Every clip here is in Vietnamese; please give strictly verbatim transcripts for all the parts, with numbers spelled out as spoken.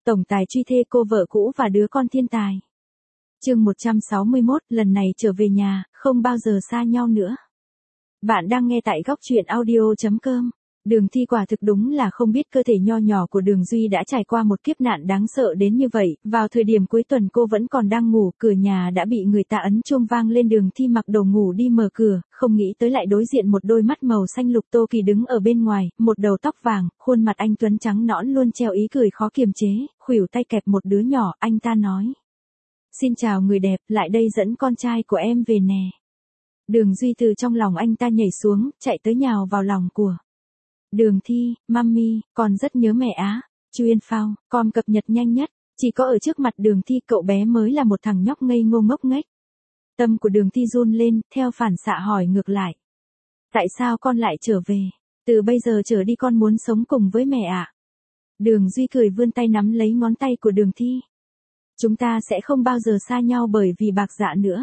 Tổng tài truy thê cô vợ cũ và đứa con thiên tài. Chương một trăm sáu mươi mốt, lần này trở về nhà, không bao giờ xa nhau nữa. Bạn đang nghe tại góc truyện audio chấm com. Đường Thi quả thực đúng là không biết cơ thể nho nhỏ của Đường Duy đã trải qua một kiếp nạn đáng sợ đến như vậy. Vào thời điểm cuối tuần cô vẫn còn đang ngủ, cửa nhà đã bị người ta ấn chuông vang lên. Đường Thi mặc đồ ngủ đi mở cửa, không nghĩ tới lại đối diện một đôi mắt màu xanh lục. Tô Kỳ đứng ở bên ngoài, một đầu tóc vàng, khuôn mặt anh tuấn trắng nõn luôn treo ý cười khó kiềm chế, khuỷu tay kẹp một đứa nhỏ. Anh ta nói: "Xin chào người đẹp, lại đây dẫn con trai của em về nè." Đường Duy từ trong lòng anh ta nhảy xuống, chạy tới nhào vào lòng của Đường Thi. "Mummy, con rất nhớ mẹ á." Chuyên phao, con cập nhật nhanh nhất. Chỉ có ở trước mặt Đường Thi cậu bé mới là một thằng nhóc ngây ngô ngốc nghếch. Tâm của Đường Thi run lên, theo phản xạ hỏi ngược lại: "Tại sao con lại trở về? Từ bây giờ trở đi con muốn sống cùng với mẹ ạ." Đường Duy cười vươn tay nắm lấy ngón tay của Đường Thi. "Chúng ta sẽ không bao giờ xa nhau bởi vì Bạc Dạ nữa."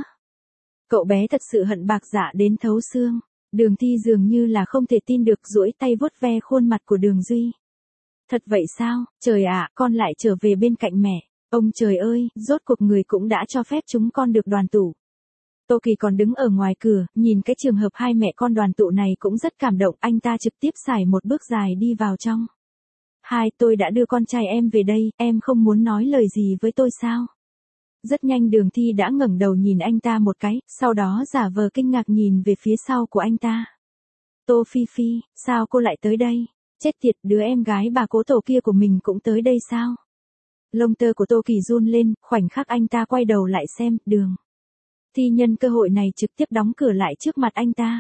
Cậu bé thật sự hận Bạc Dạ đến thấu xương. Đường Thi dường như là không thể tin được, duỗi tay vuốt ve khuôn mặt của Đường Duy. "Thật vậy sao? Trời ạ, con lại trở về bên cạnh mẹ. Ông trời ơi, rốt cuộc người cũng đã cho phép chúng con được đoàn tụ." Tô Kỳ còn đứng ở ngoài cửa, nhìn cái trường hợp hai mẹ con đoàn tụ này cũng rất cảm động. Anh ta trực tiếp xài một bước dài đi vào trong. "Hai, tôi đã đưa con trai em về đây, em không muốn nói lời gì với tôi sao?" Rất nhanh Đường Thi đã ngẩng đầu nhìn anh ta một cái, sau đó giả vờ kinh ngạc nhìn về phía sau của anh ta. "Tô Phi Phi, sao cô lại tới đây? Chết tiệt, đứa em gái bà cố tổ kia của mình cũng tới đây sao?" Lông tơ của Tô Kỳ run lên, khoảnh khắc anh ta quay đầu lại xem, Đường Thi nhân cơ hội này trực tiếp đóng cửa lại trước mặt anh ta.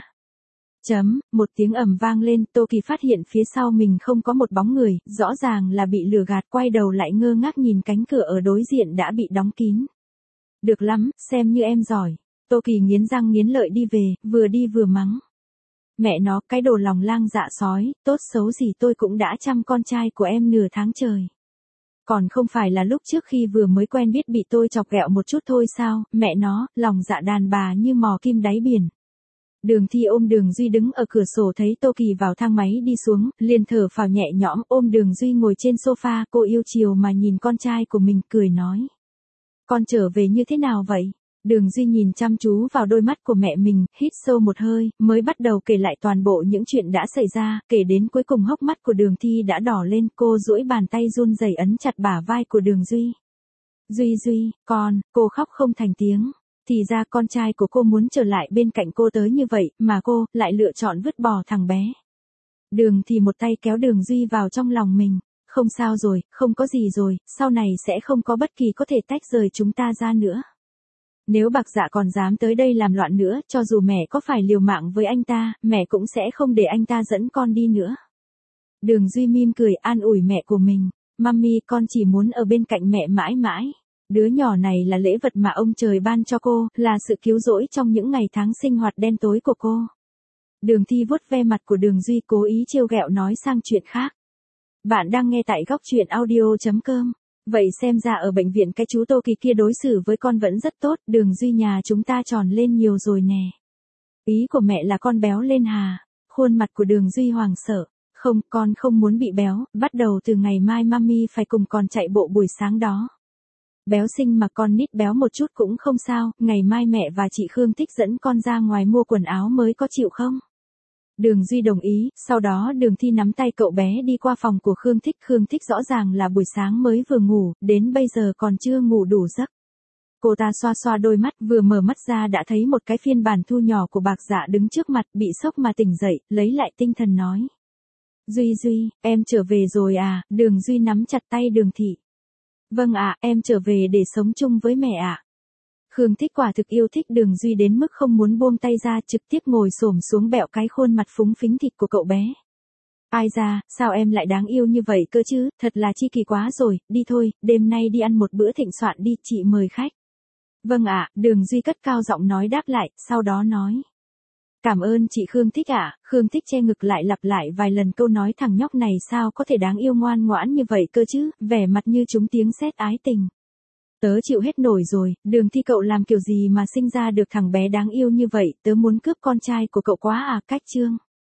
Chấm, một tiếng ầm vang lên, Tô Kỳ phát hiện phía sau mình không có một bóng người, rõ ràng là bị lừa gạt, quay đầu lại ngơ ngác nhìn cánh cửa ở đối diện đã bị đóng kín. "Được lắm, xem như em giỏi." Tô Kỳ nghiến răng nghiến lợi đi về, vừa đi vừa mắng: "Mẹ nó, cái đồ lòng lang dạ sói, tốt xấu gì tôi cũng đã chăm con trai của em nửa tháng trời. Còn không phải là lúc trước khi vừa mới quen biết bị tôi chọc ghẹo một chút thôi sao, mẹ nó, lòng dạ đàn bà như mò kim đáy biển." Đường Thi ôm Đường Duy đứng ở cửa sổ, thấy Tô Kỳ vào thang máy đi xuống, liền thở phào nhẹ nhõm, ôm Đường Duy ngồi trên sofa, cô yêu chiều mà nhìn con trai của mình, cười nói: "Con trở về như thế nào vậy?" Đường Duy nhìn chăm chú vào đôi mắt của mẹ mình, hít sâu một hơi, mới bắt đầu kể lại toàn bộ những chuyện đã xảy ra, kể đến cuối cùng hốc mắt của Đường Thi đã đỏ lên, cô duỗi bàn tay run rẩy ấn chặt bả vai của Đường Duy. "Duy Duy, con," cô khóc không thành tiếng. Thì ra con trai của cô muốn trở lại bên cạnh cô tới như vậy, mà cô lại lựa chọn vứt bỏ thằng bé. Đường thì một tay kéo Đường Duy vào trong lòng mình. "Không sao rồi, không có gì rồi, sau này sẽ không có bất kỳ có thể tách rời chúng ta ra nữa. Nếu Bạc Dạ còn dám tới đây làm loạn nữa, cho dù mẹ có phải liều mạng với anh ta, mẹ cũng sẽ không để anh ta dẫn con đi nữa." Đường Duy mỉm cười an ủi mẹ của mình: "Mummy, con chỉ muốn ở bên cạnh mẹ mãi mãi. Đứa nhỏ này là lễ vật mà ông trời ban cho cô, là sự cứu rỗi trong những ngày tháng sinh hoạt đen tối của cô." Đường Thi vuốt ve mặt của Đường Duy, cố ý trêu ghẹo nói sang chuyện khác. Bạn đang nghe tại góc truyện audio chấm com. "Vậy xem ra ở bệnh viện cái chú Tô Kỳ kia đối xử với con vẫn rất tốt, Đường Duy nhà chúng ta tròn lên nhiều rồi nè." "Ý của mẹ là con béo lên hà?" Khuôn mặt của Đường Duy hoảng sợ. "Không, con không muốn bị béo, bắt đầu từ ngày mai mummy phải cùng con chạy bộ buổi sáng đó." "Béo xinh mà con nít béo một chút cũng không sao, ngày mai mẹ và chị Khương Thích dẫn con ra ngoài mua quần áo mới có, chịu không?" Đường Duy đồng ý, sau đó Đường Thi nắm tay cậu bé đi qua phòng của Khương Thích. Khương Thích rõ ràng là buổi sáng mới vừa ngủ, đến bây giờ còn chưa ngủ đủ giấc. Cô ta xoa xoa đôi mắt, vừa mở mắt ra đã thấy một cái phiên bản thu nhỏ của Bạc Dạ đứng trước mặt, bị sốc mà tỉnh dậy, lấy lại tinh thần nói: "Duy Duy, em trở về rồi à?" Đường Duy nắm chặt tay Đường Thị. "Vâng ạ, em trở về để sống chung với mẹ ạ." Khương Thích quả thực yêu thích Đường Duy đến mức không muốn buông tay ra, trực tiếp ngồi xổm xuống bẹo cái khuôn mặt phúng phính thịt của cậu bé. "Ai da, sao em lại đáng yêu như vậy cơ chứ, thật là chi kỳ quá rồi, đi thôi, đêm nay đi ăn một bữa thịnh soạn đi, chị mời khách." "Vâng ạ," Đường Duy cất cao giọng nói đáp lại, sau đó nói: "Cảm ơn chị Khương Thích ạ." Khương Thích che ngực lại lặp lại vài lần câu nói thằng nhóc này sao có thể đáng yêu ngoan ngoãn như vậy cơ chứ, vẻ mặt như trúng tiếng sét ái tình. "Tớ chịu hết nổi rồi, Đường Thi cậu làm kiểu gì mà sinh ra được thằng bé đáng yêu như vậy, tớ muốn cướp con trai của cậu quá à." Cách chương